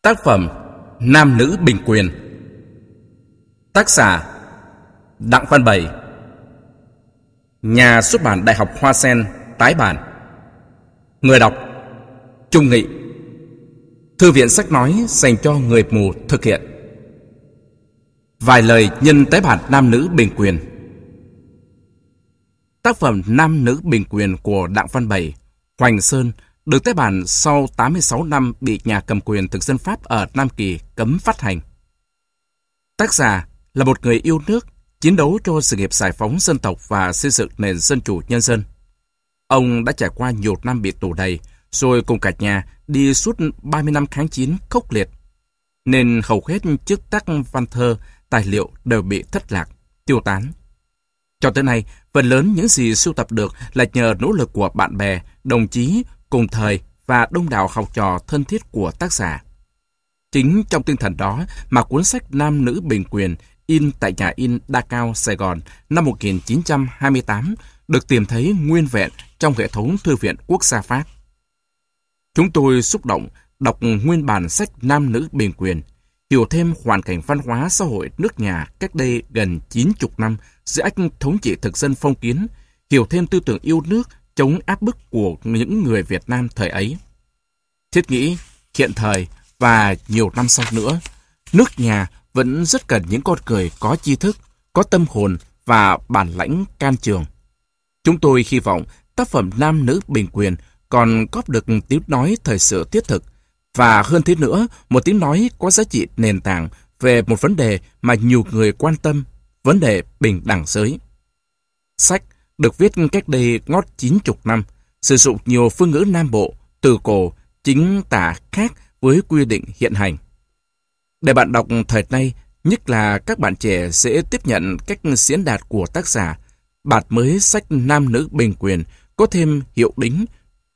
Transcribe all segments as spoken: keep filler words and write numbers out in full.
Tác phẩm Nam nữ bình quyền. Tác giả Đặng Văn Bẩy. Nhà xuất bản Đại học Hoa Sen tái bản. Người đọc Trung Nghị. Thư viện sách nói dành cho người mù thực hiện. Vài lời nhân tái bản Nam nữ bình quyền. Tác phẩm Nam nữ bình quyền của Đặng Văn Bẩy, Hoành Sơn được tái bản sau tám mươi sáu năm bị nhà cầm quyền thực dân Pháp ở Nam Kỳ cấm phát hành. Tác giả là một người yêu nước, chiến đấu cho sự nghiệp giải phóng dân tộc và xây dựng nền dân chủ nhân dân. Ông đã trải qua nhiều năm bị tù đầy, rồi cùng cả nhà đi suốt ba mươi năm kháng chiến khốc liệt, nên hầu hết chức tác văn thơ, tài liệu đều bị thất lạc, tiêu tán. Cho tới nay, phần lớn những gì sưu tập được là nhờ nỗ lực của bạn bè, đồng chí cùng thời và đông đảo học trò thân thiết của tác giả. Chính trong tinh thần đó mà cuốn sách Nam nữ bình quyền in tại nhà in Đa Cao, Sài Gòn năm một nghìn chín trăm hai mươi tám được tìm thấy nguyên vẹn trong hệ thống Thư viện Quốc gia Pháp. Chúng tôi xúc động đọc nguyên bản sách Nam nữ bình quyền, hiểu thêm hoàn cảnh văn hóa xã hội nước nhà cách đây gần chín mươi năm dưới ách thống trị thực dân phong kiến, hiểu thêm tư tưởng yêu nước, chống áp bức của những người Việt Nam thời ấy. Thiết nghĩ, hiện thời và nhiều năm sau nữa, nước nhà vẫn rất cần những con người có tri thức, có tâm hồn và bản lãnh can trường. Chúng tôi hy vọng tác phẩm Nam nữ bình quyền còn góp được tiếng nói thời sự thiết thực, và hơn thế nữa, một tiếng nói có giá trị nền tảng về một vấn đề mà nhiều người quan tâm, vấn đề bình đẳng giới. Sách được viết cách đây ngót chín mươi năm, sử dụng nhiều phương ngữ Nam Bộ, từ cổ, chính tả khác với quy định hiện hành. Để bạn đọc thời nay, nhất là các bạn trẻ dễ tiếp nhận cách diễn đạt của tác giả, bản mới sách Nam nữ bình quyền có thêm hiệu đính,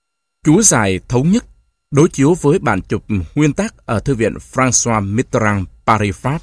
chú giải thống nhất, đối chiếu với bản chụp nguyên tác ở Thư viện François Mitterrand, Paris, Pháp.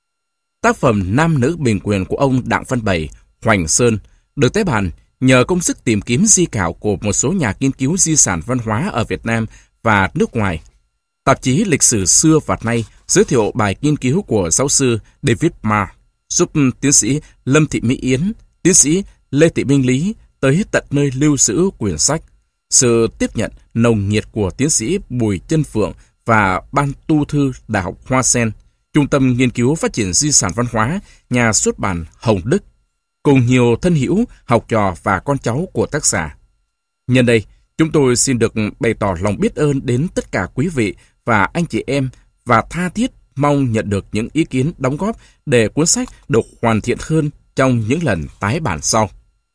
Tác phẩm Nam nữ bình quyền của ông Đặng Văn Bẩy, Hoành Sơn được tái bản nhờ công sức tìm kiếm di cảo của một số nhà nghiên cứu di sản văn hóa ở Việt Nam và nước ngoài. Tạp chí Lịch sử xưa và nay giới thiệu bài nghiên cứu của giáo sư David Marr, giúp tiến sĩ Lâm Thị Mỹ Yến, tiến sĩ Lê Thị Minh Lý tới tận nơi lưu giữ quyển sách. Sự tiếp nhận nồng nhiệt của tiến sĩ Bùi Chân Phượng và Ban tu thư Đại học Hoa Sen, Trung tâm Nghiên cứu Phát triển Di sản Văn hóa, nhà xuất bản Hồng Đức, cùng nhiều thân hữu, học trò và con cháu của tác giả. Nhân đây, chúng tôi xin được bày tỏ lòng biết ơn đến tất cả quý vị và anh chị em và tha thiết mong nhận được những ý kiến đóng góp để cuốn sách được hoàn thiện hơn trong những lần tái bản sau.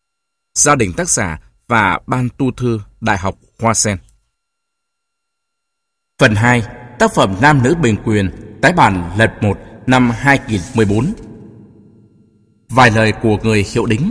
Gia đình tác giả và Ban tu thư Đại học Hoa Sen. Phần hai. Tác phẩm Nam nữ bình quyền, tái bản lần một năm hai nghìn không trăm mười bốn. Vài lời của người hiệu đính.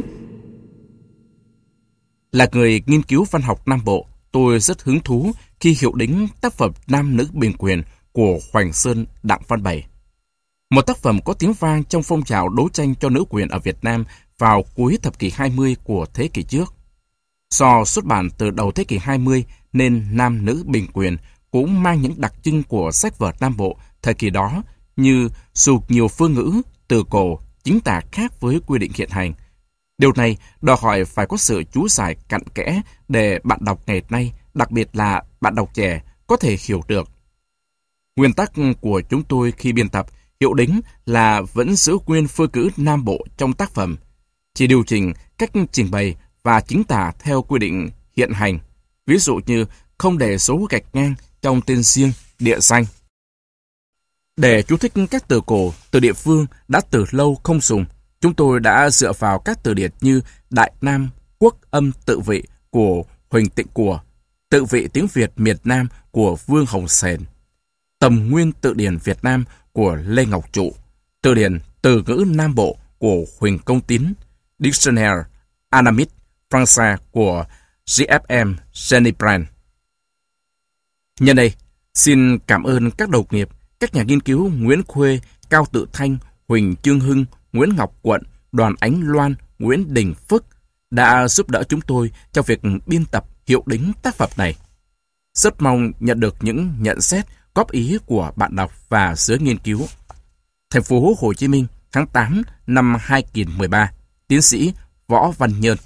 Là người nghiên cứu văn học Nam Bộ, tôi rất hứng thú khi hiệu đính tác phẩm Nam nữ bình quyền của Hoành Sơn, Đặng Văn Bẩy. Một tác phẩm có tiếng vang trong phong trào đấu tranh cho nữ quyền ở Việt Nam vào cuối thập kỷ hai mươi của thế kỷ trước. Do xuất bản từ đầu thế kỷ hai mươi nên Nam nữ bình quyền cũng mang những đặc trưng của sách vở Nam Bộ thời kỳ đó, như dùng nhiều phương ngữ, từ cổ, chính tả khác với quy định hiện hành. Điều này đòi hỏi phải có sự chú giải cặn kẽ để bạn đọc ngày nay, đặc biệt là bạn đọc trẻ, có thể hiểu được. Nguyên tắc của chúng tôi khi biên tập, hiệu đính là vẫn giữ nguyên phương ngữ Nam Bộ trong tác phẩm, chỉ điều chỉnh cách trình bày và chính tả theo quy định hiện hành, ví dụ như không để dấu gạch ngang trong tên riêng, địa danh. Để chú thích các từ cổ, từ địa phương đã từ lâu không dùng, chúng tôi đã dựa vào các từ điển như Đại Nam Quốc âm tự vị của Huỳnh Tịnh Của, tự vị tiếng Việt miền Nam của Vương Hồng Sền, Tầm Nguyên tự điển Việt Nam của Lê Ngọc Trụ, từ điển từ ngữ Nam Bộ của Huỳnh Công Tín, Dictionnaire Anamit Français của giê ép em Jenny Brand. Nhân đây, xin cảm ơn các đồng nghiệp, các nhà nghiên cứu Nguyễn Khuê, Cao Tự Thanh, Huỳnh Chương Hưng, Nguyễn Ngọc Quận, Đoàn Ánh Loan, Nguyễn Đình Phước đã giúp đỡ chúng tôi trong việc biên tập hiệu đính tác phẩm này. Rất mong nhận được những nhận xét góp ý của bạn đọc và giới nghiên cứu. Thành phố Hồ Chí Minh, tháng tám năm hai nghìn không trăm mười ba. Tiến sĩ Võ Văn Nhơn.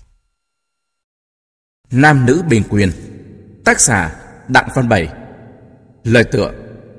Nam nữ bình quyền. Tác giả Đặng Văn Bẩy. Lời tựa: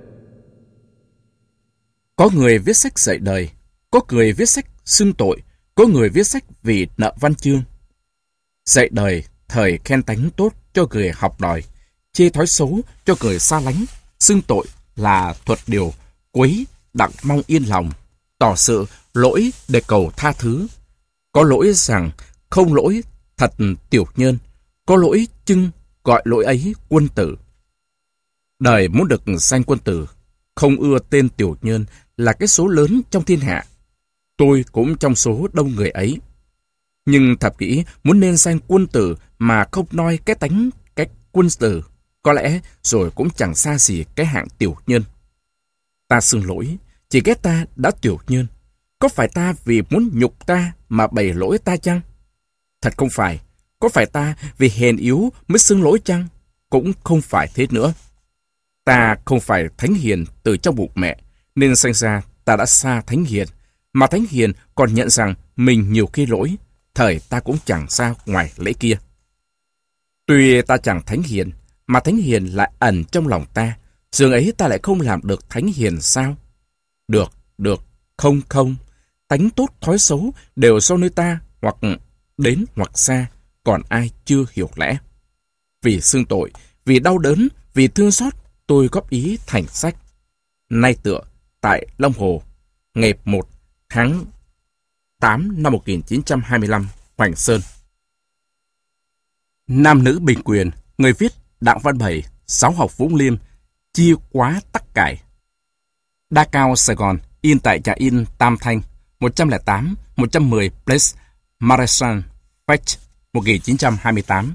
có người viết sách dạy đời, có người viết sách xưng tội, có người viết sách vì nợ văn chương. Dạy đời thời khen tánh tốt cho người học đòi, chê thói xấu cho người xa lánh, xưng tội là thuật điều quấy đặng mong yên lòng, tỏ sự lỗi để cầu tha thứ. Có lỗi rằng không lỗi thật tiểu nhân, có lỗi chưng gọi lỗi ấy quân tử. Đời muốn được danh quân tử, không ưa tên tiểu nhân là cái số lớn trong thiên hạ. Tôi cũng trong số đông người ấy. Nhưng thập kỹ muốn nên danh quân tử mà không noi cái tánh cách quân tử, có lẽ rồi cũng chẳng xa gì cái hạng tiểu nhân. Ta xưng lỗi, chỉ ghét ta đã tiểu nhân. Có phải ta vì muốn nhục ta mà bày lỗi ta chăng? Thật không phải. Có phải ta vì hèn yếu mới xưng lỗi chăng? Cũng không phải thế nữa. Ta không phải thánh hiền từ trong bụng mẹ, nên sinh ra ta đã xa thánh hiền. Mà thánh hiền còn nhận rằng mình nhiều khi lỗi, thời ta cũng chẳng xa ngoài lễ kia. Tuy ta chẳng thánh hiền, mà thánh hiền lại ẩn trong lòng ta, dường ấy ta lại không làm được thánh hiền sao? Được, được, không không, tánh tốt thói xấu đều do nơi ta, hoặc đến hoặc xa, còn ai chưa hiểu lẽ. Vì xưng tội, vì đau đớn, vì thương xót, tôi góp ý thành sách. Nay tựa tại Long Hồ, ngày một tháng tám năm một nghìn chín trăm hai mươi lăm, Hoành Sơn. Nam nữ bình quyền. Người viết Đặng Văn Bẩy, Giáo học Vũng Liêm, chia quá tắc cải. Đa Cao, Sài Gòn, in tại nhà in Tam Thanh, một trăm lẻ tám, một trăm mười Place, Marathon, Fetch, một nghìn chín trăm hai mươi tám.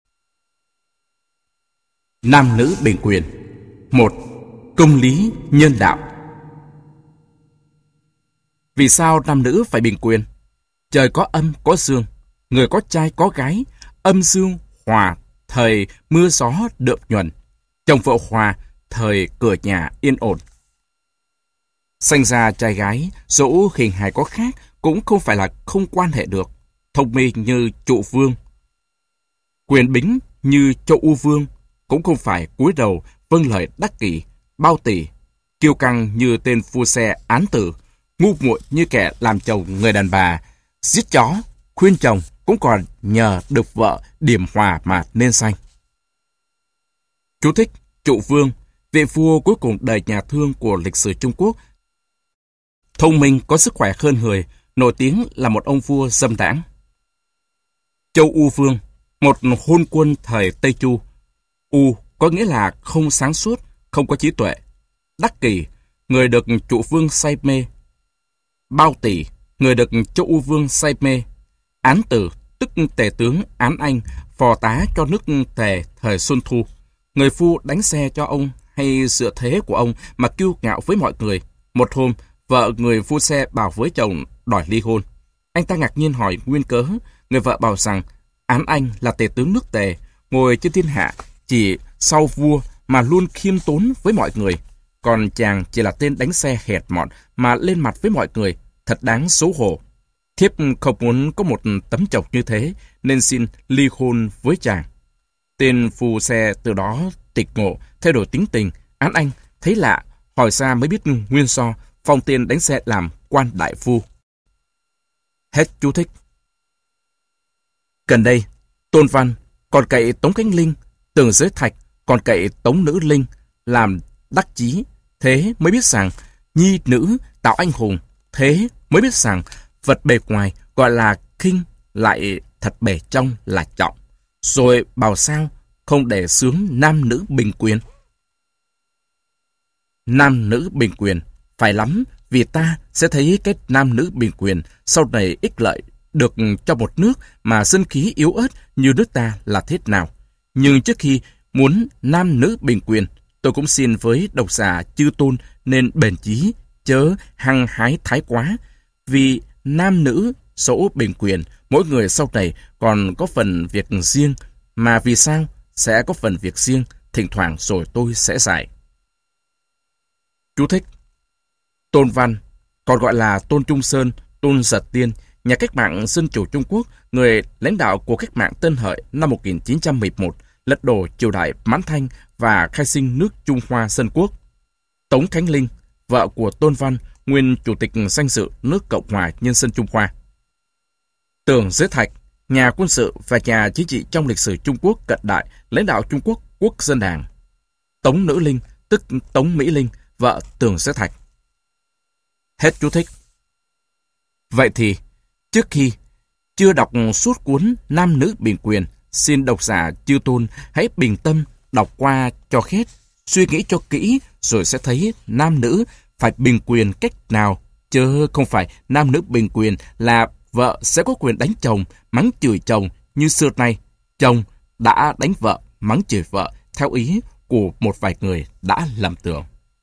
Nam nữ bình quyền. Một. Công lý nhân đạo. Vì sao nam nữ phải bình quyền? Trời có âm có dương, người có trai có gái, âm dương hòa, thời mưa gió đượm nhuần, chồng vợ hòa, thời cửa nhà yên ổn. Sanh ra trai gái, dẫu hình hài có khác, cũng không phải là không quan hệ được. Thông minh như Trụ Vương, quyền bính như Châu U Vương, cũng không phải cúi đầu vâng lời đắc kỷ, bao tỷ, kiêu căng như tên phu xe án tử, ngu muội như kẻ làm chồng người đàn bà, giết chó, khuyên chồng cũng còn nhờ được vợ điểm hòa mà nên sanh. Chú thích: Trụ Vương, vị vua cuối cùng đời nhà Thương của lịch sử Trung Quốc. Thông minh, có sức khỏe hơn người, nổi tiếng là một ông vua dâm đãng. Châu U Vương, một hôn quân thời Tây Chu. U có nghĩa là không sáng suốt, không có trí tuệ. Đắc kỷ, người được Trụ Vương say mê. Bao tỷ, người được Châu U Vương say mê. Án tử, tức tể tướng Án Anh, phò tá cho nước Tề thời Xuân Thu. Người phu đánh xe cho ông hay dựa thế của ông mà kiêu ngạo với mọi người. Một hôm, vợ người phu xe bảo với chồng đòi ly hôn. Anh ta ngạc nhiên hỏi nguyên cớ. Người vợ bảo rằng Án Anh là tể tướng nước Tề, ngồi trên thiên hạ chỉ sau vua mà luôn khiêm tốn với mọi người. Còn chàng chỉ là tên đánh xe hèn mọn mà lên mặt với mọi người, thật đáng xấu hổ. Thiếp không muốn có một tấm chồng như thế, nên xin ly hôn với chàng. Tên phu xe từ đó tịch ngộ, thay đổi tính tình. Án Anh thấy lạ, hỏi ra mới biết nguyên do, phong tên đánh xe làm quan đại phu. Hết chú thích. Gần đây, Tôn Văn còn cậy Tống Khánh Linh, Tường Giới Thạch còn cậy Tống Nữ Linh làm đắc chí, thế mới biết rằng nhi nữ tạo anh hùng, thế mới biết rằng vật bề ngoài gọi là khinh, lại thật bề trong là trọng. Rồi bảo sao không để xướng nam nữ bình quyền? Nam nữ bình quyền phải lắm, vì ta sẽ thấy cái nam nữ bình quyền sau này ích lợi được cho một nước mà dân khí yếu ớt như nước ta là thế nào. Nhưng trước khi muốn nam nữ bình quyền, tôi cũng xin với độc giả chư tôn nên bền chí, chớ hăng hái thái quá. Vì nam nữ dẫu bình quyền, mỗi người sau này còn có phần việc riêng, mà vì sao sẽ có phần việc riêng, thỉnh thoảng rồi tôi sẽ giải. Chú thích: Tôn Văn, còn gọi là Tôn Trung Sơn, Tôn Giật Tiên, nhà cách mạng Dân chủ Trung Quốc, người lãnh đạo của cách mạng Tân Hợi năm một nghìn chín trăm mười một, lật đổ triều đại Mãn Thanh và khai sinh nước Trung Hoa Dân Quốc. Tống Khánh Linh, vợ của Tôn Văn, nguyên chủ tịch danh dự nước Cộng hòa Nhân dân Trung Hoa. Tưởng Giới Thạch, nhà quân sự và nhà chính trị trong lịch sử Trung Quốc cận đại, lãnh đạo Trung Quốc Quốc dân đảng. Tống Nữ Linh, tức Tống Mỹ Linh, vợ Tưởng Giới Thạch. Hết chú thích. Vậy thì, trước khi chưa đọc suốt cuốn Nam Nữ Bình Quyền, xin độc giả chư tôn hãy bình tâm đọc qua cho hết, suy nghĩ cho kỹ rồi sẽ thấy nam nữ phải bình quyền cách nào, chứ không phải nam nữ bình quyền là vợ sẽ có quyền đánh chồng, mắng chửi chồng như xưa nay chồng đã đánh vợ, mắng chửi vợ theo ý của một vài người đã lầm tưởng.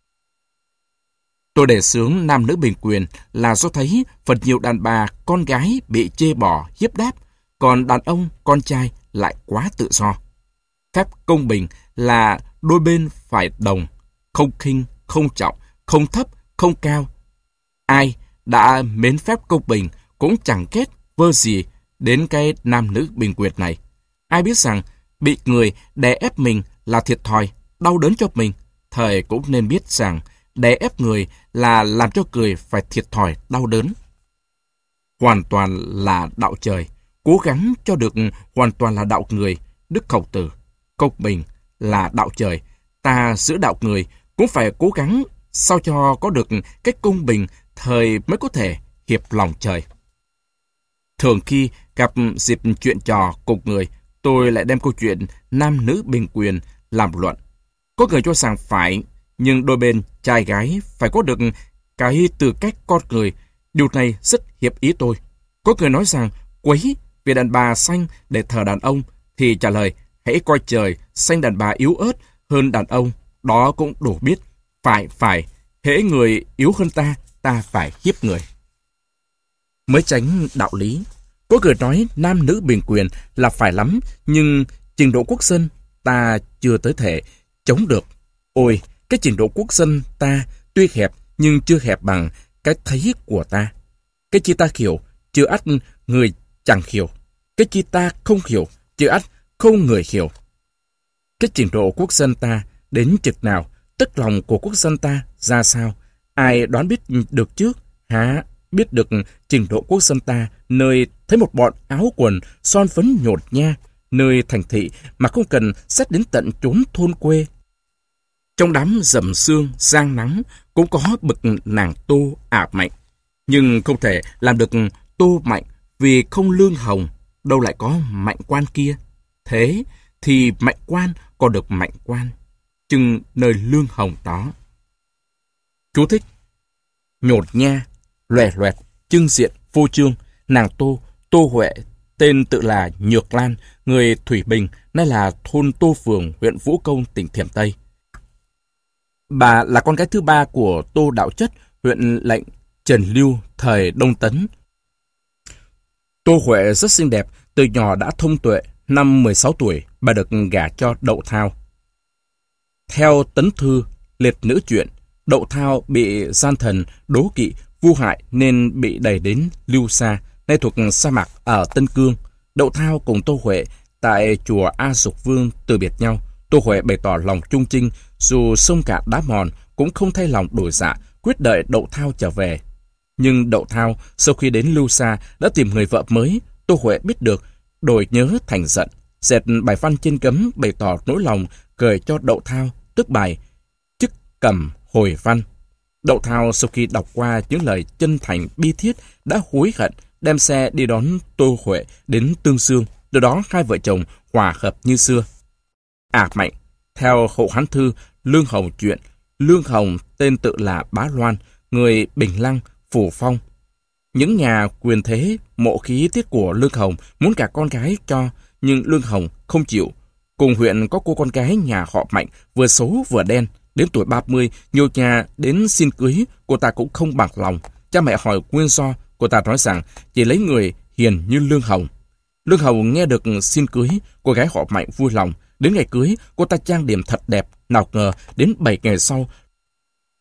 Tôi đề xướng nam nữ bình quyền là do thấy phần nhiều đàn bà, con gái bị chê bỏ, hiếp đáp, còn đàn ông, con trai lại quá tự do. Phép công bình là đôi bên phải đồng, không khinh, không trọng, không thấp, không cao. Ai đã mến phép công bình cũng chẳng kết vơ gì đến cái nam nữ bình quyền này. Ai biết rằng bị người đè ép mình là thiệt thòi, đau đớn cho mình, thời cũng nên biết rằng đè ép người là làm cho người phải thiệt thòi, đau đớn. Hoàn toàn là đạo trời, cố gắng cho được hoàn toàn là đạo người. Đức Khổng Tử, công bình là đạo trời, ta giữ đạo người cũng phải cố gắng sao cho có được cách công bình, thời mới có thể hiệp lòng trời. Thường khi gặp dịp chuyện trò cùng người, tôi lại đem câu chuyện nam nữ bình quyền làm luận. Có người cho rằng phải, nhưng đôi bên trai gái phải có được cái tư cách con người. Điều này rất hiệp ý tôi. Có người nói rằng quấy vì đàn bà xanh để thờ đàn ông, thì trả lời hãy coi trời xanh đàn bà yếu ớt hơn đàn ông, đó cũng đủ biết. Phải, phải, hễ người yếu hơn ta, ta phải hiếp người. Mới tránh đạo lý. Có người nói nam nữ bình quyền là phải lắm, nhưng trình độ quốc dân ta chưa tới thể chống được. Ôi, cái trình độ quốc dân ta tuy hẹp nhưng chưa hẹp bằng cái thấy của ta. Cái chi ta hiểu, chưa ắt người chẳng hiểu. Cái chi ta không hiểu, chưa ắt không người hiểu. Cái trình độ quốc dân ta đến chực nào, tức lòng của quốc dân ta ra sao, ai đoán biết được trước? Hả? Biết được trình độ quốc dân ta nơi thấy một bọn áo quần son phấn nhột nha, nơi thành thị mà không cần xét đến tận chốn thôn quê. Trong đám rầm sương, giang nắng cũng có bậc nàng Tô Ả Mạnh, nhưng không thể làm được Tô Mạnh vì không lương hồng, đâu lại có Mạnh Quan kia. Thế thì Mạnh Quan còn được Mạnh Quan, chừng nơi lương hồng đó. Chú thích: nhột nha, loè loẹt, trưng diện, phô trương, nàng Tô, Tô Huệ, tên tự là Nhược Lan, người Thủy Bình, nay là thôn Tô Phường, huyện Vũ Công, tỉnh Thiểm Tây. Bà là con gái thứ ba của Tô Đạo Chất, huyện lệnh Trần Lưu, thời Đông Tấn. Tô Huệ rất xinh đẹp, từ nhỏ đã thông tuệ. Năm mười sáu tuổi, bà được gả cho Đậu Thao. Theo Tấn Thư, liệt nữ truyện, Đậu Thao bị gian thần, đố kỵ, vu hại nên bị đẩy đến Lưu Sa, nay thuộc sa mạc ở Tân Cương. Đậu Thao cùng Tô Huệ tại chùa A Dục Vương từ biệt nhau. Tô Huệ bày tỏ lòng trung trinh, dù sông cạn đá mòn cũng không thay lòng đổi dạ, quyết đợi Đậu Thao trở về. Nhưng Đậu Thao sau khi đến Lưu Sa đã tìm người vợ mới. Tô Huệ biết được, đổi nhớ thành giận, dệt bài văn trên gấm bày tỏ nỗi lòng, gửi cho Đậu Thao, tức bài Chức Cầm Hồi Văn. Đậu Thao sau khi đọc qua những lời chân thành bi thiết đã hối hận, đem xe đi đón Tô Huệ đến Tương Xương. Từ đó hai vợ chồng hòa hợp như xưa. Ả Mạnh, theo Hậu Hán Thư Lương Hồng truyện, Lương Hồng tên tự là Bá Loan, người Bình Lăng, Phủ Phong. Những nhà quyền thế mộ khí tiết của Lương Hồng muốn cả con gái cho, nhưng Lương Hồng không chịu. Cùng huyện có cô con gái nhà họ Mạnh, vừa xấu vừa đen. Đến tuổi ba mươi, nhiều nhà đến xin cưới, cô ta cũng không bằng lòng. Cha mẹ hỏi nguyên do, cô ta nói rằng chỉ lấy người hiền như Lương Hồng. Lương Hồng nghe được xin cưới, cô gái họ Mạnh vui lòng. Đến ngày cưới, cô ta trang điểm thật đẹp, nào ngờ đến bảy ngày sau,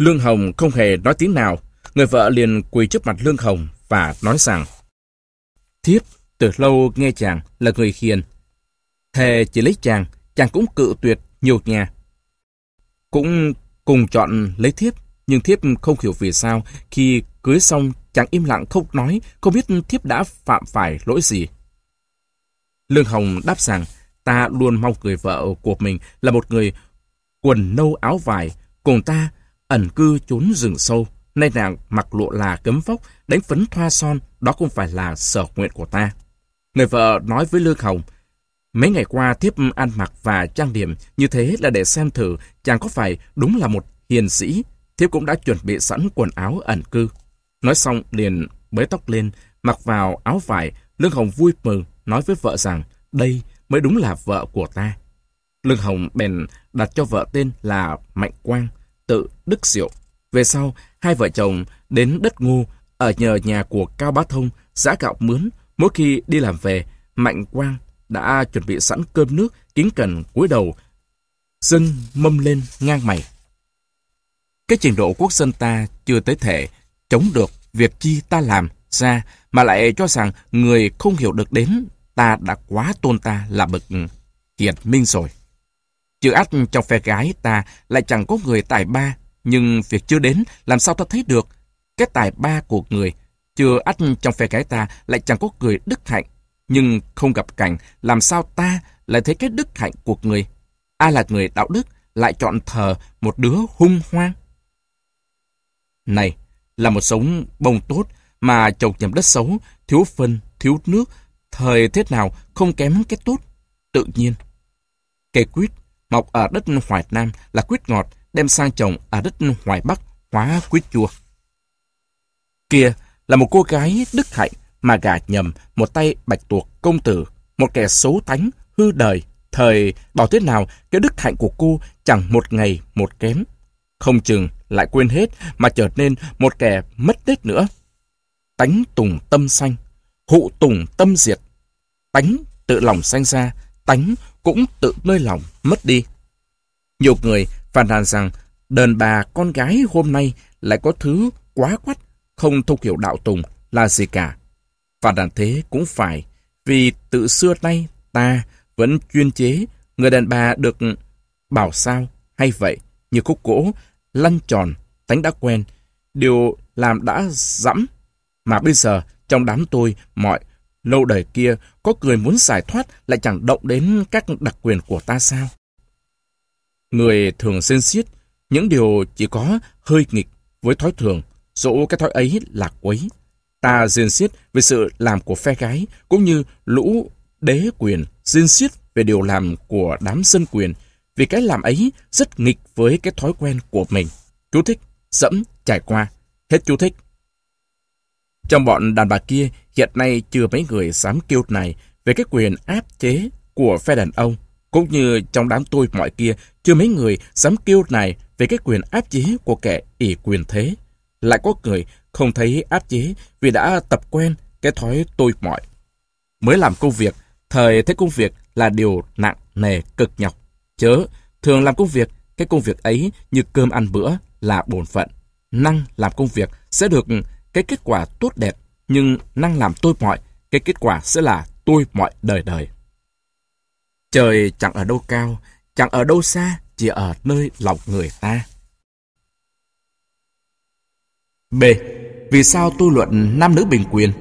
Lương Hồng không hề nói tiếng nào. Người vợ liền quỳ trước mặt Lương Hồng và nói rằng: Thiếp từ lâu nghe chàng là người hiền. Thề chỉ lấy chàng, chàng cũng cự tuyệt nhiều nhà. Cũng cùng chọn lấy thiếp, nhưng thiếp không hiểu vì sao khi cưới xong chàng im lặng không nói, không biết thiếp đã phạm phải lỗi gì. Lương Hồng đáp rằng ta luôn mong người vợ của mình là một người quần nâu áo vải, cùng ta ẩn cư trốn rừng sâu. Nay nàng mặc lộ là cấm vóc, đánh phấn thoa son, đó không phải là sở nguyện của ta. Người vợ nói với Lương Hồng: Mấy ngày qua thiếp ăn mặc và trang điểm như thế là để xem thử chàng có phải đúng là một hiền sĩ. Thiếp cũng đã chuẩn bị sẵn quần áo ẩn cư. Nói xong liền bới tóc lên, mặc vào áo vải. Lương Hồng vui mừng nói với vợ rằng đây mới đúng là vợ của ta. Lương Hồng bèn đặt cho vợ tên là Mạnh Quang, tự Đức Diệu. Về sau, hai vợ chồng đến đất Ngô, ở nhờ nhà của Cao Bá Thông, giã gạo mướn. Mỗi khi đi làm về, Mạnh Quang đã chuẩn bị sẵn cơm nước, kính cẩn cúi đầu, dâng mâm lên ngang mày. Cái trình độ quốc dân ta chưa tới thể chống được việc chi ta làm ra, mà lại cho rằng người không hiểu được đến ta đã quá tôn ta là bậc hiển minh rồi. Chứ ắt trong phe gái ta lại chẳng có người tài ba, nhưng việc chưa đến làm sao ta thấy được cái tài ba của người. Chưa ắt trong phe gái ta lại chẳng có người đức hạnh, nhưng không gặp cảnh làm sao ta lại thấy cái đức hạnh của người. Ai là người đạo đức lại chọn thờ một đứa hung hoang? Này là một sống bông tốt mà trồng nhầm đất xấu, thiếu phân, thiếu nước, thời thế nào không kém cái tốt. Tự nhiên, cây quýt mọc ở đất Hoài Nam là quýt ngọt, đem sang trồng ở đất Hoài Bắc hóa quýt chua. Kia là một cô gái đức hạnh mà gả nhầm một tay bạch tuộc công tử, một kẻ xấu tánh, hư đời. Thời bảo thế nào cái đức hạnh của cô chẳng một ngày một kém. Không chừng lại quên hết mà trở nên một kẻ mất nết nữa. Tánh tùng tâm sanh, hụ tùng tâm diệt. Tánh tự lòng sanh ra, tánh cũng tự nơi lòng mất đi. Nhiều người phàn nàn rằng đàn bà con gái hôm nay lại có thứ quá quắt, không thông hiểu đạo tùng là gì cả. Phàn nàn thế cũng phải, vì từ xưa nay ta vẫn chuyên chế người đàn bà được bảo sao hay vậy, như khúc gỗ lăn tròn, tánh đã quen, điều làm đã dẫm. Mà bây giờ trong đám tôi mọi lâu đời kia có người muốn giải thoát lại chẳng động đến các đặc quyền của ta sao? Người thường xên xiết những điều chỉ có hơi nghịch với thói thường, dẫu cái thói ấy là quấy. Ta rên xiết về sự làm của phe gái, cũng như lũ đế quyền rên xiết về điều làm của đám dân quyền, vì cái làm ấy rất nghịch với cái thói quen của mình. Chú thích, dẫm, trải qua. Hết chú thích. Trong bọn đàn bà kia, hiện nay chưa mấy người dám kêu này về cái quyền áp chế của phe đàn ông, cũng như trong đám tôi mọi kia, chưa mấy người dám kêu này về cái quyền áp chế của kẻ ỷ quyền thế. Lại có người không thấy áp chế vì đã tập quen cái thói tôi mọi. Mới làm công việc, thời thấy công việc là điều nặng nề cực nhọc. Chớ, thường làm công việc, cái công việc ấy như cơm ăn bữa là bổn phận. Năng làm công việc sẽ được cái kết quả tốt đẹp, nhưng năng làm tôi mọi, cái kết quả sẽ là tôi mọi đời đời. Trời chẳng ở đâu cao, chẳng ở đâu xa, chỉ ở nơi lòng người ta. B. Vì sao tôi luận nam nữ bình quyền?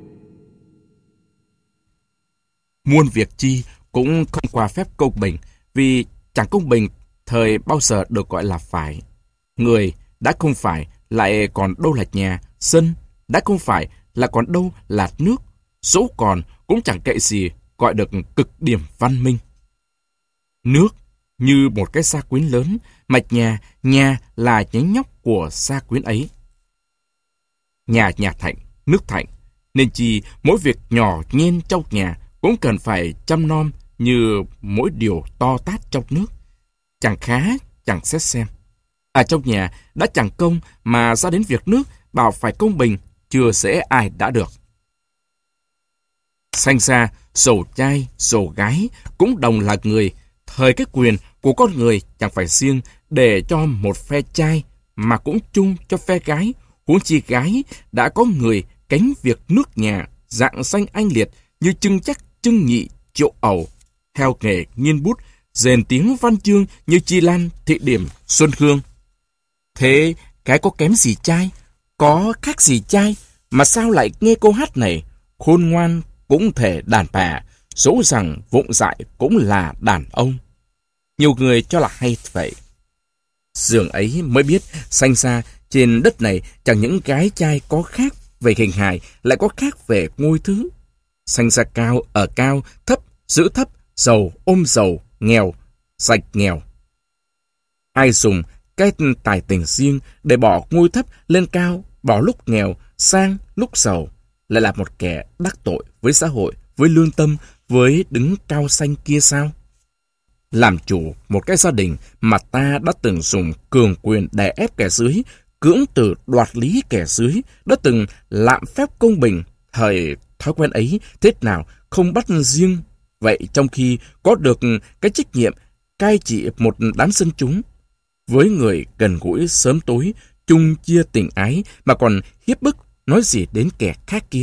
Muôn việc chi cũng không qua phép công bình, vì chẳng công bình thời bao giờ được gọi là phải. Người đã không phải lại còn đâu là nhà, dân đã không phải là còn đâu là nước, dẫu còn cũng chẳng kệ gì gọi được cực điểm văn minh. Nước như một cái gia quyến lớn, mạch nhà, nhà là nhánh nhóc của gia quyến ấy. Nhà nhà thạnh, nước thạnh, nên chi mỗi việc nhỏ nhen trong nhà cũng cần phải chăm nom như mỗi điều to tát trong nước. Chẳng khá, chẳng xét xem. À trong nhà đã chẳng công mà ra đến việc nước bảo phải công bình, chưa dễ ai đã được. Sanh ra, dầu trai, dầu gái cũng đồng là người. Thời cái quyền của con người chẳng phải riêng để cho một phe trai, mà cũng chung cho phe gái, huống chi gái đã có người cánh việc nước nhà, dạng danh anh liệt như Trưng Chắc, Trưng Nhị, Triệu Ẩu, theo nghề nghiên bút, rèn tiếng văn chương như Chi Lan, Thị Điểm, Xuân Hương. Thế cái có kém gì trai, có khác gì trai, mà sao lại nghe câu hát này, khôn ngoan cũng thể đàn bà, dẫu rằng vụng dại cũng là đàn ông. Nhiều người cho là hay vậy. Dường ấy mới biết, sanh ra trên đất này chẳng những gái trai có khác về hình hài, lại có khác về ngôi thứ. Sanh ra cao ở cao, thấp giữ thấp, giàu ôm giàu, nghèo sạch nghèo. Ai dùng cái tài tình riêng để bỏ ngôi thấp lên cao, bỏ lúc nghèo sang lúc giàu, lại là một kẻ đắc tội với xã hội, với lương tâm, với đứng cao xanh kia sao? Làm chủ một cái gia đình mà ta đã từng dùng cường quyền đè ép kẻ dưới, cưỡng từ đoạt lý kẻ dưới, đã từng lạm phép công bình, thời thói quen ấy thế nào không bắt riêng vậy, trong khi có được cái trách nhiệm cai trị một đám dân chúng, với người gần gũi sớm tối, chung chia tình ái, mà còn hiếp bức nói gì đến kẻ khác kia.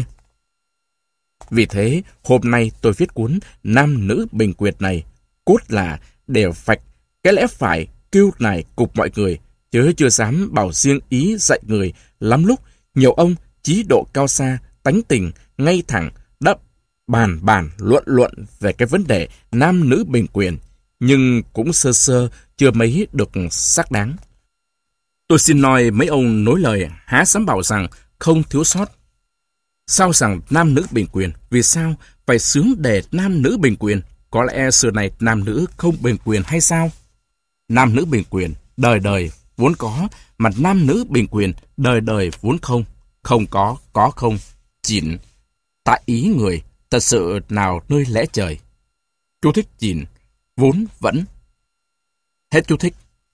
Vì thế, hôm nay tôi viết cuốn Nam Nữ Bình Quyệt này, cốt là để vạch cái lẽ phải kêu nài cục mọi người, chớ chưa dám bảo riêng ý dạy người. Lắm lúc, nhiều ông chí độ cao xa, tánh tình, ngay thẳng, đã bàn bàn luận luận về cái vấn đề nam nữ bình quyền, nhưng cũng sơ sơ, chưa mấy được xác đáng. Tôi xin nói mấy ông nối lời há dám bảo rằng không thiếu sót. Sao rằng nam nữ bình quyền? Vì sao phải xướng đề nam nữ bình quyền? Có lẽ xưa này nam nữ không bình quyền hay sao? Nam nữ bình quyền đời đời vốn có, mà nam nữ bình quyền đời đời vốn không. Không có, có không. Chỉn tại ý người, thật sự nào nơi lẽ trời. Chú thích chỉn, vốn vẫn. Hết chú thích.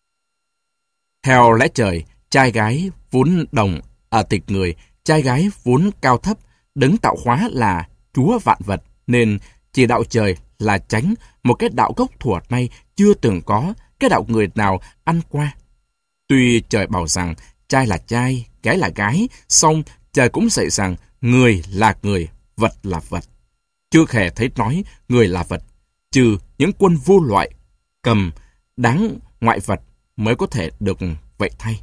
Theo lẽ trời, trai gái vốn đồng ở tịch người, trai gái vốn cao thấp, đấng tạo hóa là Chúa vạn vật, nên chỉ đạo trời là tránh một cái đạo gốc thuở nay chưa từng có cái đạo người nào ăn qua. Tuy trời bảo rằng trai là trai, gái là gái, song trời cũng dạy rằng người là người, vật là vật. Chưa hề thấy nói người là vật, trừ những quân vô loại, cầm, đáng ngoại vật mới có thể được vậy thay.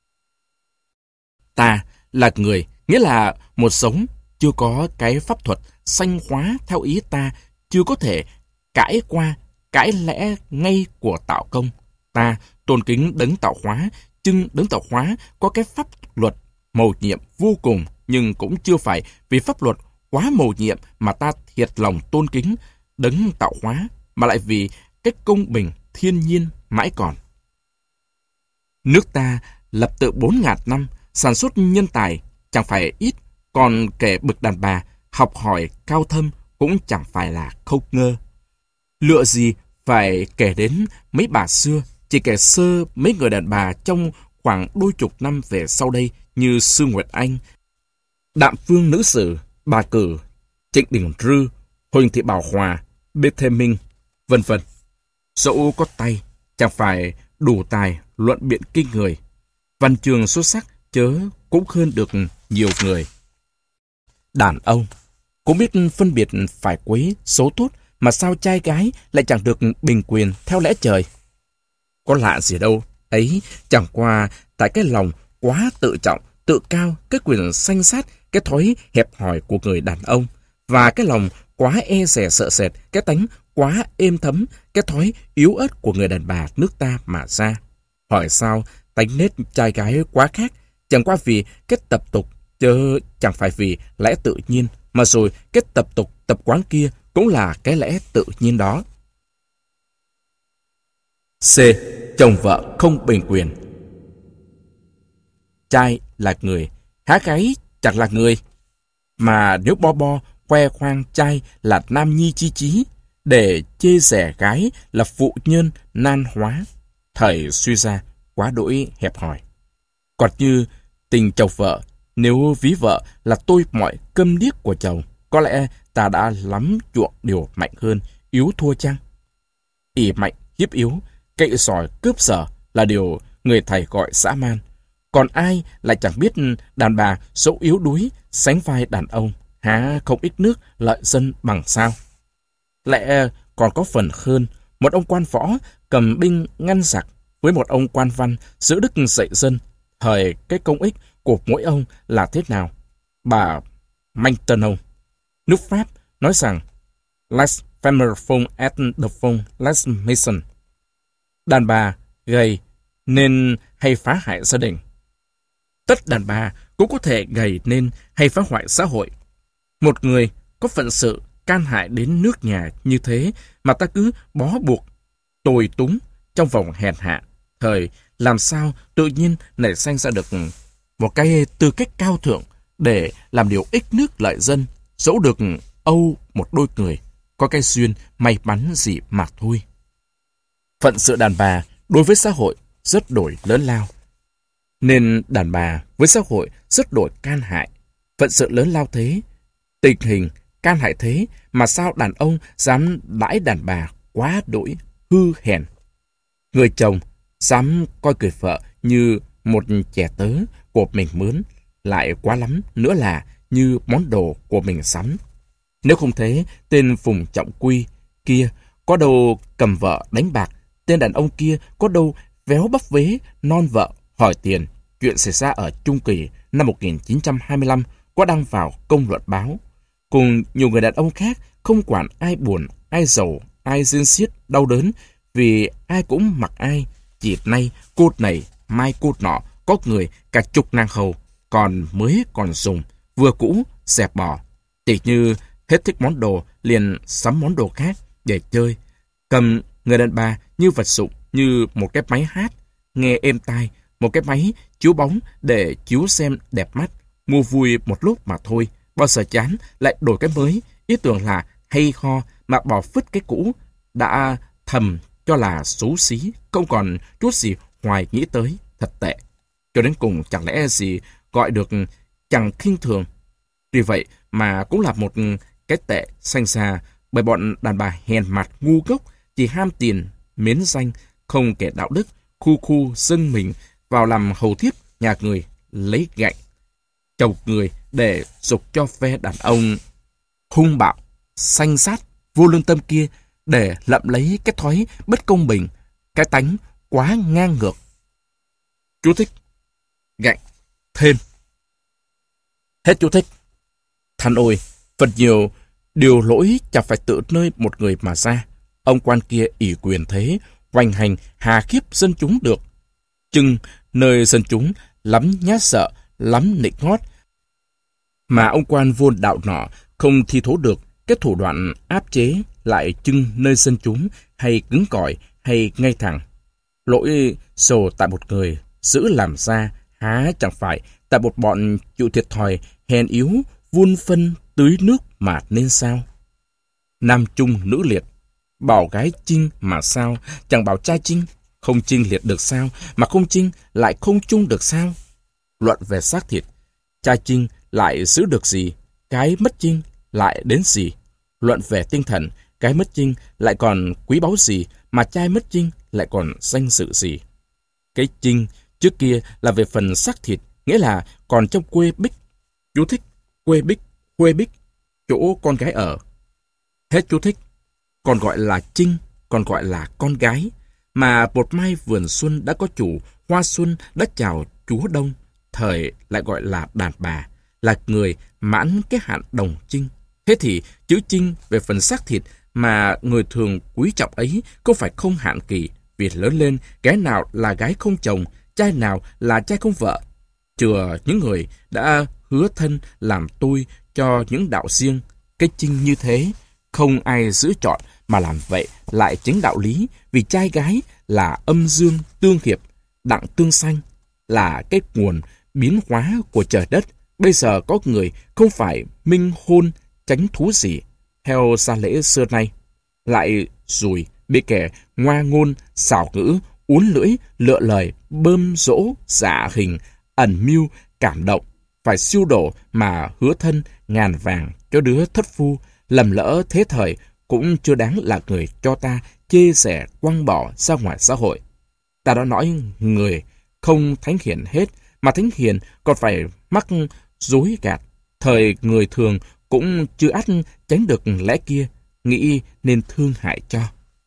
Ta là người, nghĩa là một sống, chưa có cái pháp thuật sanh hóa theo ý ta, chưa có thể cãi qua, cãi lẽ ngay của tạo công. Ta tôn kính đấng tạo hóa, chưng đấng tạo hóa có cái pháp luật mầu nhiệm vô cùng, nhưng cũng chưa phải vì pháp luật quá mầu nhiệm mà ta thiệt lòng tôn kính đấng tạo hóa, mà lại vì cái công bình thiên nhiên mãi còn. Nước ta lập tự bốn ngàn năm, sản xuất nhân tài chẳng phải ít, còn kẻ bậc đàn bà học hỏi cao thâm cũng chẳng phải là không ngơ. Lựa gì phải kể đến mấy bà xưa, chỉ kể sơ mấy người đàn bà trong khoảng đôi chục năm về sau đây như Sư Nguyệt Anh, Đạm Phương Nữ Sử, Bà Cử, Trịnh Đình Rư, Huỳnh Thị Bảo Hòa, Bê Thê Minh, vân vân. Dẫu có tay, chẳng phải đủ tài luận biện kinh người. Văn chương xuất sắc chớ cũng hơn được nhiều người. Đàn ông cũng biết phân biệt phải quấy số tốt, mà sao trai gái lại chẳng được bình quyền theo lẽ trời? Có lạ gì đâu, ấy chẳng qua tại cái lòng quá tự trọng, tự cao, cái quyền sanh sát, cái thói hẹp hòi của người đàn ông, và cái lòng quá e dè sợ sệt, cái tánh quá êm thấm, cái thói yếu ớt của người đàn bà nước ta mà ra. Hỏi sao tánh nết trai gái quá khác, chẳng qua vì cái tập tục, chứ chẳng phải vì lẽ tự nhiên, mà rồi cái tập tục tập quán kia cũng là cái lẽ tự nhiên đó. C. Chồng vợ không bình quyền. Trai là người, há gái chẳng là người. Mà nếu bo bo khoe khoang trai là nam nhi chi chí, để chê rẻ gái là phụ nhân nan hóa, thời suy ra quá đỗi hẹp hòi. Còn như tình chồng vợ, nếu ví vợ là tôi mọi câm điếc của chồng, có lẽ ta đã lắm chuộng điều mạnh hơn, yếu thua chăng? ỷ mạnh hiếp yếu, cậy sỏi cướp sở là điều người thầy gọi dã man. Còn ai lại chẳng biết đàn bà xấu yếu đuối, sánh vai đàn ông, há không ít nước lợi dân bằng sao. Lẽ còn có phần hơn, một ông quan võ cầm binh ngăn giặc với một ông quan văn giữ đức dạy dân, thời cái công ích của mỗi ông là thế nào? Bà Maintenon, nước Pháp, nói rằng Les femmes font et de font les maisons. Đàn bà gầy nên hay phá hại gia đình. Tất đàn bà cũng có thể gầy nên hay phá hoại xã hội. Một người có phận sự can hại đến nước nhà như thế mà ta cứ bó buộc, tồi túng trong vòng hèn hạ, thời làm sao tự nhiên nảy sinh ra được một cái tư cách cao thượng để làm điều ích nước lợi dân, dẫu được âu một đôi người, có cái duyên may mắn gì mà thôi. Phận sự đàn bà đối với xã hội rất đổi lớn lao, nên đàn bà với xã hội rất đổi can hại. Phận sự lớn lao thế, tình hình can hại thế, mà sao đàn ông dám đãi đàn bà quá đỗi hư hèn. Người chồng dám coi cười vợ như một chè tớ của mình mướn, lại quá lắm nữa là như món đồ của mình sắm. Nếu không thế, tên Phùng Trọng Quy kia có đâu cầm vợ đánh bạc, tên đàn ông kia có đâu véo bắp vế non vợ hỏi tiền. Chuyện xảy ra ở Trung Kỳ năm một nghìn chín trăm hai mươi lăm có đăng vào Công luận báo. Cùng nhiều người đàn ông khác, không quản ai buồn, ai giàu, ai riêng xiết, đau đớn, vì ai cũng mặc ai, chỉ nay cốt này, mai cốt nọ, có người cả chục nàng hầu, còn mới còn dùng, vừa cũ, dẹp bỏ. Tỉ như hết thích món đồ, liền sắm món đồ khác để chơi. Cầm người đàn bà như vật dụng, như một cái máy hát, nghe êm tai, một cái máy chiếu bóng để chiếu xem đẹp mắt, mua vui một lúc mà thôi. Bao giờ chán lại đổi cái mới, ý tưởng là hay ho mà bỏ phứt cái cũ, đã thầm cho là xấu xí, không còn chút gì hoài nghĩ tới, thật tệ. Cho đến cùng chẳng lẽ gì gọi được chẳng khinh thường. Vì vậy mà cũng là một cái tệ sanh xa bởi bọn đàn bà hèn mặt ngu ngốc, chỉ ham tiền, mến danh, không kể đạo đức, khu khu dâng mình vào làm hầu thiếp nhà người, lấy gạnh chầu người để dục cho phe đàn ông hung bạo, sanh sát, vô lương tâm kia, để lậm lấy cái thói bất công bình, cái tánh quá ngang ngược. Chú thích: gạnh thêm. Hết chú thích. Than ôi, phần nhiều điều lỗi chẳng phải tự nơi một người mà ra. Ông quan kia ỷ quyền thế, hoành hành hà khiếp dân chúng được. Chừng nơi dân chúng lắm nhát sợ, lắm nịnh hót, mà ông quan vô đạo nọ không thi thố được cái thủ đoạn áp chế, lại chưng nơi dân chúng hay cứng cỏi hay ngay thẳng. Lỗi sồ tại một người, giữ làm ra, há chẳng phải tại một bọn chịu thiệt thòi, hèn yếu, vun phân tưới nước mà nên sao? Nam trung nữ liệt, bảo gái chinh mà sao chẳng bảo trai chinh, không chinh liệt được sao, mà không chinh lại không chung được sao? Luận về xác thịt, trai chinh lại giữ được gì, cái mất chinh lại đến gì? Luận về tinh thần, cái mất chinh lại còn quý báu gì, mà trai mất chinh lại còn danh dự gì? Cái chinh trước kia là về phần xác thịt, nghĩa là còn trong quê bích. Chú thích: quê bích, quê bích, chỗ con gái ở. Hết chú thích. Còn gọi là chinh, còn gọi là con gái. Mà một mai vườn xuân đã có chủ, hoa xuân đã chào chúa đông, thời lại gọi là đàn bà, là người mãn cái hạn đồng chinh. Thế thì chữ chinh về phần xác thịt mà người thường quý trọng ấy không phải không hạn kỳ, vì lớn lên gái nào là gái không chồng, trai nào là trai không vợ. Chừa những người đã hứa thân làm tôi cho những đạo riêng, cái chinh như thế không ai giữ chọn mà làm vậy lại chính đạo lý, vì trai gái là âm dương tương hiệp, đặng tương sanh, là cái nguồn biến hóa của trời đất. Bây giờ có người không phải minh hôn tránh thú gì theo gia lễ xưa nay, lại rủi bị kẻ ngoa ngôn xảo ngữ, uốn lưỡi lựa lời, bơm dỗ giả hình, ẩn mưu cảm động, phải siêu đổ mà hứa thân ngàn vàng cho đứa thất phu. Lầm lỡ thế thời cũng chưa đáng là người cho ta chê rẻ quăng bỏ ra ngoài xã hội. Ta đã nói người không thánh hiển hết, mà thánh hiền còn phải mắc dối gạt. Thời người thường cũng chưa ắt tránh được lẽ kia, nghĩ nên thương hại cho.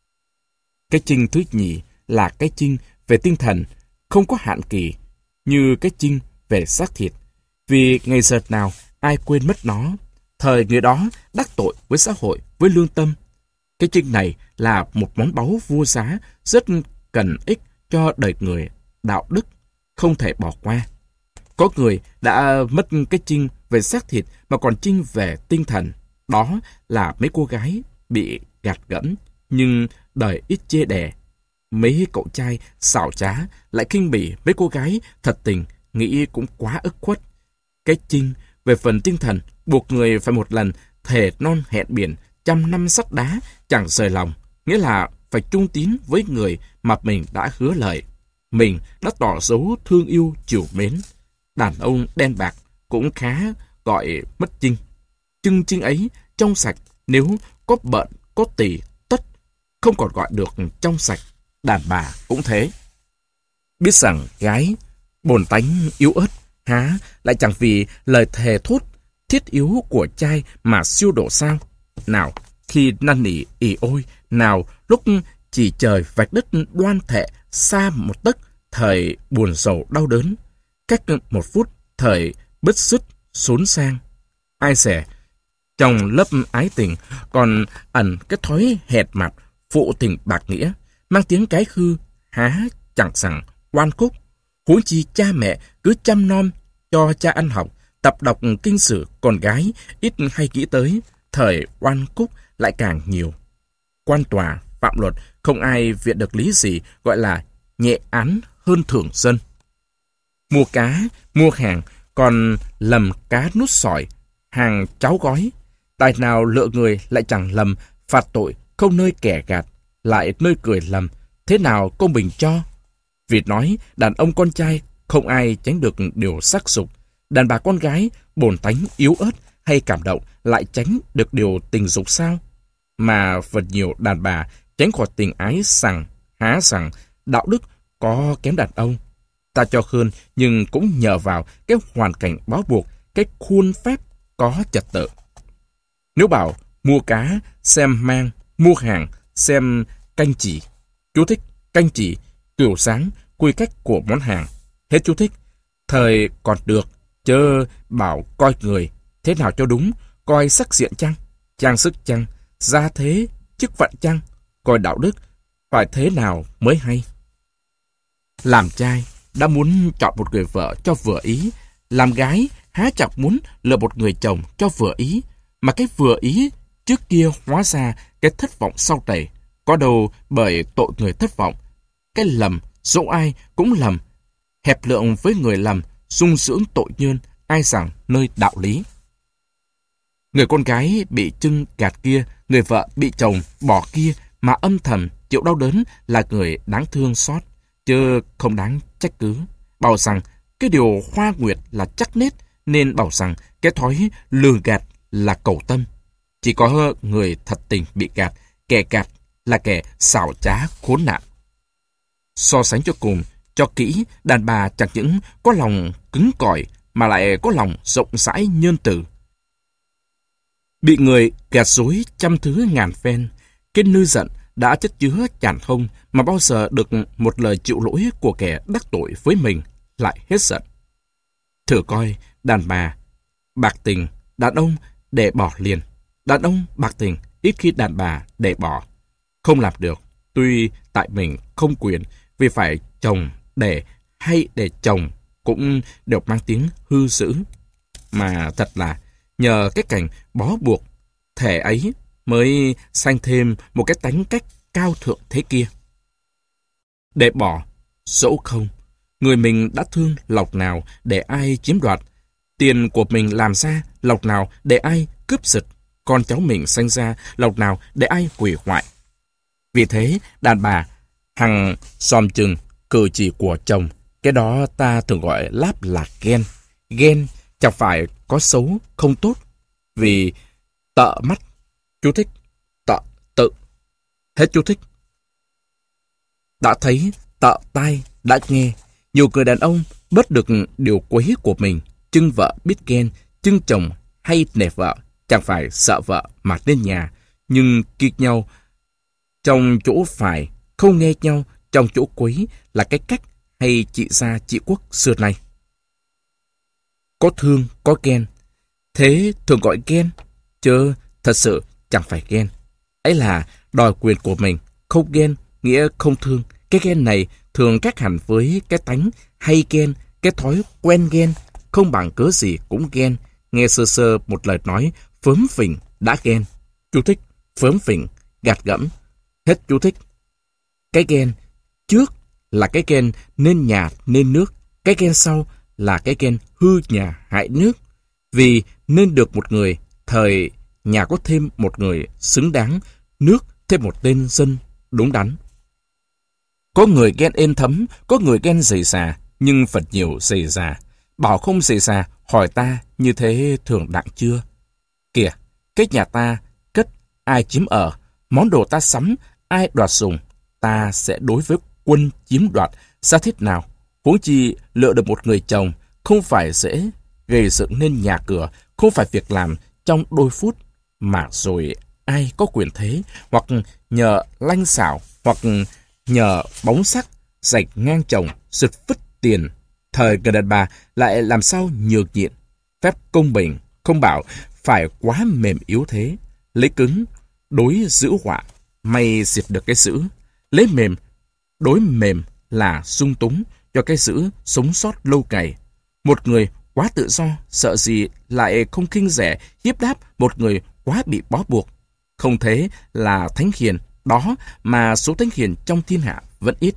Cái chinh thứ nhì là cái chinh về tinh thần, không có hạn kỳ, như cái chinh về xác thịt. Vì ngày giờ nào ai quên mất nó, thời người đó đắc tội với xã hội, với lương tâm. Cái chinh này là một món báu vô giá, rất cần ích cho đời người, đạo đức, không thể bỏ qua. Có người đã mất cái chinh về xác thịt mà còn chinh về tinh thần. Đó là mấy cô gái bị gạt gẫm, nhưng đời ít chê đẻ. Mấy cậu trai xảo trá lại khinh bỉ mấy cô gái thật tình, nghĩ cũng quá ức khuất. Cái chinh về phần tinh thần buộc người phải một lần thề non hẹn biển, trăm năm sắt đá chẳng rời lòng, nghĩa là phải trung tín với người mà mình đã hứa lời. Mình đã tỏ dấu thương yêu chiều mến. Đàn ông đen bạc cũng khá gọi mất chinh. Chưng chinh ấy trong sạch, nếu có bợn, có tỳ, tất, không còn gọi được trong sạch. Đàn bà cũng thế. Biết rằng gái bồn tánh yếu ớt, há lại chẳng vì lời thề thốt thiết yếu của trai mà siêu độ sao? Nào khi năn nỉ ì ôi, nào lúc chỉ trời vạch đất đoan thệ xa một tấc, thời buồn rầu đau đớn, cách một phút thời bứt rứt xốn sang. Ai dè trong lớp ái tình còn ẩn cái thói hẹt mặt, phụ tình bạc nghĩa, mang tiếng cái khư, há chẳng rằng oan khúc. Huống chi cha mẹ cứ chăm nom cho cha ăn học, tập đọc kinh sử, con gái ít hay nghĩ tới, thời oan khúc lại càng nhiều. Quan tòa, phạm luật, không ai viện được lý gì gọi là nhẹ án hơn thường dân. Mua cá, mua hàng, còn lầm cá nút sỏi, hàng cháo gói. Tại nào lựa người lại chẳng lầm, phạt tội không nơi kẻ gạt, lại nơi cười lầm, thế nào công bình cho? Vì nói đàn ông con trai không ai tránh được điều sắc dục, đàn bà con gái bồn tánh yếu ớt hay cảm động lại tránh được điều tình dục sao? Mà phần nhiều đàn bà tránh khỏi tình ái rằng, há rằng đạo đức có kém đàn ông. Ta cho hơn, nhưng cũng nhờ vào cái hoàn cảnh bó buộc, cái khuôn phép có trật tự. Nếu bảo mua cá xem mang, mua hàng xem canh chỉ. Chú thích canh chỉ, kiểu dáng, quy cách của món hàng. Hết chú thích. Thời còn được, chớ bảo coi người, thế nào cho đúng, coi sắc diện chăng, trang sức chăng, gia thế, chức phận chăng, coi đạo đức, phải thế nào mới hay. Làm trai đã muốn chọn một người vợ cho vừa ý, làm gái há chẳng muốn lựa một người chồng cho vừa ý, mà cái vừa ý trước kia hóa ra cái thất vọng sau này, có đâu bởi tội người thất vọng. Cái lầm, dẫu ai cũng lầm, hẹp lượng với người lầm, sung sướng tội nhân, ai rằng nơi đạo lý. Người con gái bị chưng gạt kia, người vợ bị chồng bỏ kia, mà âm thầm chịu đau đớn là người đáng thương xót, chứ không đáng trách cứ. Bảo rằng cái điều hoa nguyệt là chắc nết, nên bảo rằng cái thói lừa gạt là cầu tâm. Chỉ có người thật tình bị gạt, kẻ gạt là kẻ xảo trá khốn nạn. So sánh cho cùng, cho kỹ, đàn bà chẳng những có lòng cứng cỏi mà lại có lòng rộng rãi nhơn từ. Bị người gạt dối trăm thứ ngàn phen, cái nư giận đã chất chứa tràn không mà bao giờ được một lời chịu lỗi của kẻ đắc tội với mình lại hết giận. Thử coi đàn bà bạc tình, đàn ông để bỏ liền. Đàn ông bạc tình ít khi đàn bà để bỏ. Không làm được, tuy tại mình không quyền, vì phải chồng để hay để chồng cũng đều mang tiếng hư dữ. Mà thật là nhờ cái cảnh bó buộc thể ấy mới sanh thêm một cái tánh cách cao thượng thế kia. Để bỏ, dẫu không, người mình đã thương lộc nào để ai chiếm đoạt, tiền của mình làm ra lộc nào để ai cướp giật, con cháu mình sanh ra lộc nào để ai hủy hoại. Vì thế, đàn bà hằng xòm chừng cử chỉ của chồng, cái đó ta thường gọi láp là ghen. Ghen chẳng phải có xấu, không tốt, vì tợ mắt. Chú thích, tợ, tự. Hết chú thích. Đã thấy, tợ tai, đã nghe, nhiều người đàn ông bớt được điều quấy của mình, chưng vợ biết ghen, chưng chồng hay nể vợ, chẳng phải sợ vợ mà lên nhà, nhưng kiệt nhau trong chỗ phải, không nghe nhau trong chỗ quấy là cái cách hay chị Gia chị Quốc xưa nay. Có thương, có ghen. Thế thường gọi ghen, chứ thật sự chẳng phải ghen. Ấy là đòi quyền của mình, không ghen nghĩa không thương. Cái ghen này thường khác hẳn với cái tánh hay ghen, cái thói quen ghen, không bằng cớ gì cũng ghen. Nghe sơ sơ một lời nói phớm phình đã ghen. Chú thích phớm phình, gạt gẫm. Hết chú thích. Cái ghen trước là cái ghen nên nhà nên nước. Cái ghen sau là cái ghen hư nhà hại nước. Vì nên được một người, thời nhà có thêm một người xứng đáng, nước thêm một tên dân đúng đắn. Có người ghen êm thấm, có người ghen dày xà, nhưng phần nhiều dày xà. Bảo không dày xà, hỏi ta như thế thường đặng chưa? Kìa, cái nhà ta cất, ai chiếm ở, món đồ ta sắm, ai đoạt dùng, ta sẽ đối với quân chiếm đoạt, xa thiết nào. Huống chi lựa được một người chồng, không phải dễ, gây dựng nên nhà cửa, không phải việc làm trong đôi phút, mà rồi ai có quyền thế, hoặc nhờ lanh xảo, hoặc nhờ bóng sắc, rạch ngang chồng, giật vứt tiền. Thời người đàn bà lại làm sao nhược nhịn, phép công bình, không bảo phải quá mềm yếu thế. Lấy cứng, đối giữ họa, may diệt được cái giữ. Lấy mềm, đối mềm là sung túng, cho cái giữ sống sót lâu ngày. Một người quá tự do, sợ gì lại không khinh rẻ, hiếp đáp một người quá bị bó buộc. Không thế là thánh hiền, đó mà số thánh hiền trong thiên hạ vẫn ít.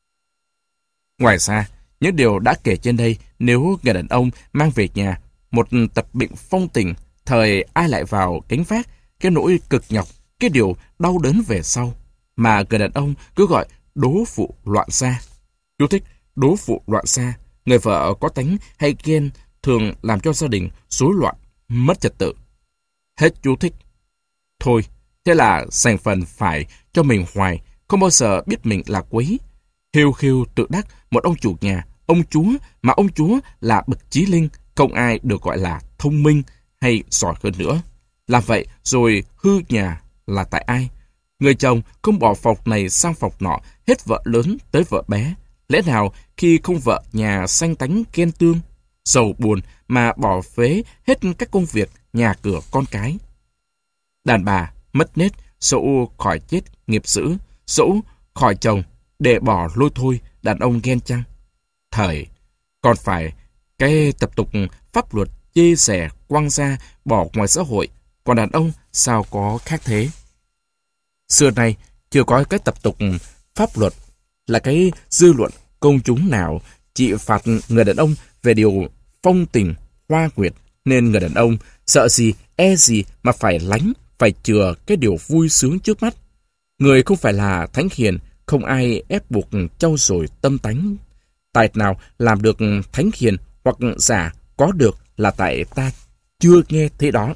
Ngoài ra, những điều đã kể trên đây, nếu người đàn ông mang về nhà một tập bệnh phong tình, thời ai lại vào gánh vác cái nỗi cực nhọc, cái điều đau đớn về sau, mà người đàn ông cứ gọi đố phụ loạn gia. Chú thích đố phụ loạn gia, người vợ có tánh hay ghen thường làm cho gia đình rối loạn, mất trật tự. Hết chú thích. Thôi, thế là dành phần phải cho mình hoài, không bao giờ biết mình là quấy. Hiu hiu tự đắc một ông chủ nhà, ông chúa, mà ông chúa là bậc trí linh, không ai được gọi là thông minh hay giỏi hơn nữa. Làm vậy rồi hư nhà là tại ai? Người chồng không bỏ phòng này sang phòng nọ, hết vợ lớn tới vợ bé. Lẽ nào khi không vợ nhà sanh tánh ghen tương, sầu buồn mà bỏ phế hết các công việc nhà cửa con cái? Đàn bà mất nết, dẫu khỏi chết nghiệp dữ, dẫu khỏi chồng để bỏ lôi thôi, đàn ông ghen chăng? Thời còn phải cái tập tục pháp luật chê xẻ quăng ra bỏ ngoài xã hội, còn đàn ông sao có khác thế? Xưa nay chưa có cái tập tục pháp luật là cái dư luận công chúng nào chỉ phạt người đàn ông về điều phong tình hoa nguyệt, nên người đàn ông sợ gì e gì mà phải lánh, phải chừa cái điều vui sướng trước mắt. Người không phải là thánh hiền, không ai ép buộc trau dồi tâm tánh. Tại nào làm được thánh hiền hoặc giả có được là tại ta chưa nghe thế đó.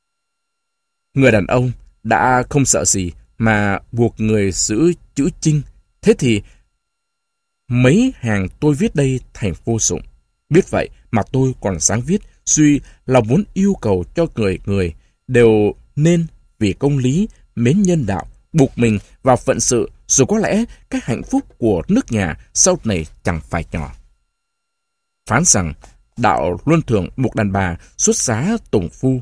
Người đàn ông đã không sợ gì mà buộc người giữ chữ chinh, thế thì mấy hàng tôi viết đây thành vô dụng. Biết vậy mà tôi còn sáng viết, suy là muốn yêu cầu cho người người đều nên vì công lý, mến nhân đạo, buộc mình vào phận sự, rồi có lẽ cái hạnh phúc của nước nhà sau này chẳng phải nhỏ. Phán rằng đạo luân thường buộc đàn bà xuất giá tùng phu.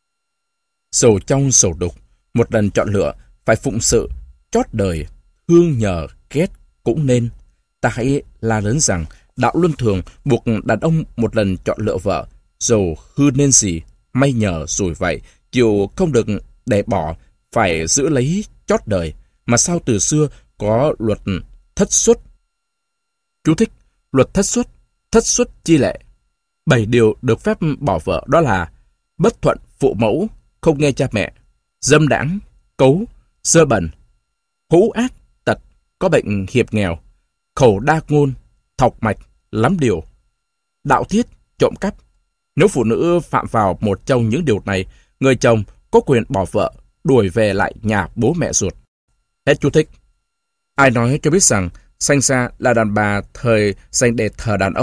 Sầu trong sầu đục, một lần chọn lựa phải phụng sự, chót đời, thương nhờ ghét cũng nên. Ta hãy la lớn rằng đạo luân thường buộc đàn ông một lần chọn lựa vợ, dầu hư nên gì, may nhờ rồi vậy, chịu không được để bỏ, phải giữ lấy chót đời, mà sao từ xưa có luật thất xuất. Chú thích luật thất xuất, thất xuất chi lệ. Bảy điều được phép bỏ vợ đó là bất thuận phụ mẫu, không nghe cha mẹ, dâm đãng, cấu, sơ bẩn, hữu ác, tật, có bệnh hiệp nghèo, khẩu đa ngôn, thọc mạch, lắm điều, đạo thiết, trộm cắp. Nếu phụ nữ phạm vào một trong những điều này, người chồng có quyền bỏ vợ, đuổi về lại nhà bố mẹ ruột. Hết chú thích. Ai nói cho biết rằng sanh ra là đàn bà thời dành để thờ đàn ông,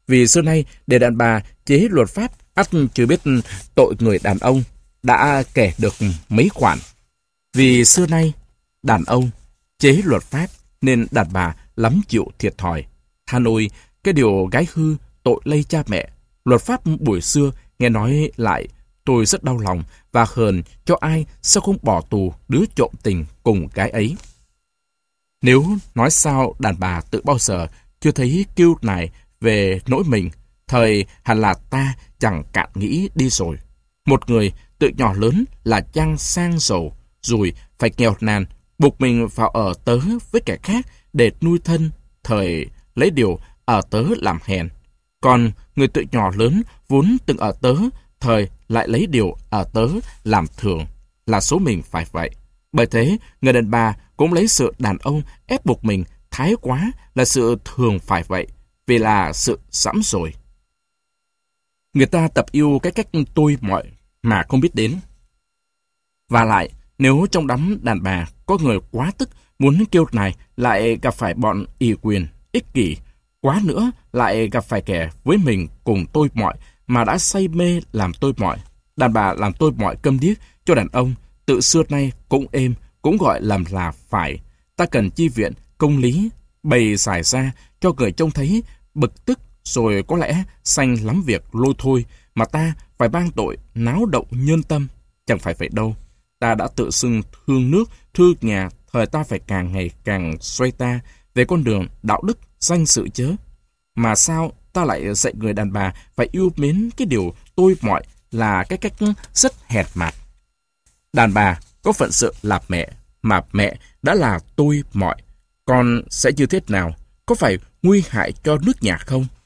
Vì xưa nay, để đàn bà chế luật pháp, ắt chưa biết tội người đàn ông đã kể được mấy khoản. Vì xưa nay, đàn ông chế luật pháp nên đàn bà lắm chịu thiệt thòi. Than ôi, cái điều gái hư tội lây cha mẹ. Luật pháp buổi xưa nghe nói lại tôi rất đau lòng và hờn cho ai sao không bỏ tù đứa trộm tình cùng gái ấy. Nếu nói sao đàn bà tự bao giờ chưa thấy kêu nài về nỗi mình, thời hẳn là ta chẳng cạn nghĩ đi rồi. Một người tự nhỏ lớn là chăng sang giàu, rồi phải nghèo nàn, buộc mình vào ở tớ với kẻ khác để nuôi thân, thời lấy điều ở tớ làm hèn. Còn người tự nhỏ lớn vốn từng ở tớ, thời lại lấy điều ở tớ làm thường, là số mình phải vậy. Bởi thế, người đàn bà cũng lấy sự đàn ông ép buộc mình thái quá là sự thường phải vậy, vì là sự sẵn rồi. Người ta tập yêu cái cách tôi mọi mà không biết đến. Và lại, nếu trong đám đàn bà có người quá tức muốn kêu này lại gặp phải bọn ỷ quyền, ích kỷ, quá nữa lại gặp phải kẻ với mình cùng tôi mọi mà đã say mê làm tôi mọi. Đàn bà làm tôi mọi câm điếc cho đàn ông, tự xưa nay cũng êm, cũng gọi làm là phải. Ta cần chi viện, công lý, bày giải ra cho người trông thấy bực tức, rồi có lẽ sanh lắm việc lôi thôi, mà ta phải ban tội náo động nhân tâm. Chẳng phải vậy đâu. Ta đã tự xưng thương nước, thương nhà, thời ta phải càng ngày càng xoay ta về con đường đạo đức, danh sự chớ. Mà sao ta lại dạy người đàn bà phải yêu mến cái điều tôi mọi là cái cách rất hèn mạt. Đàn bà có phận sự là mẹ, mà mẹ đã là tôi mọi. Con sẽ như thế nào? Có phải nguy hại cho nước nhà không?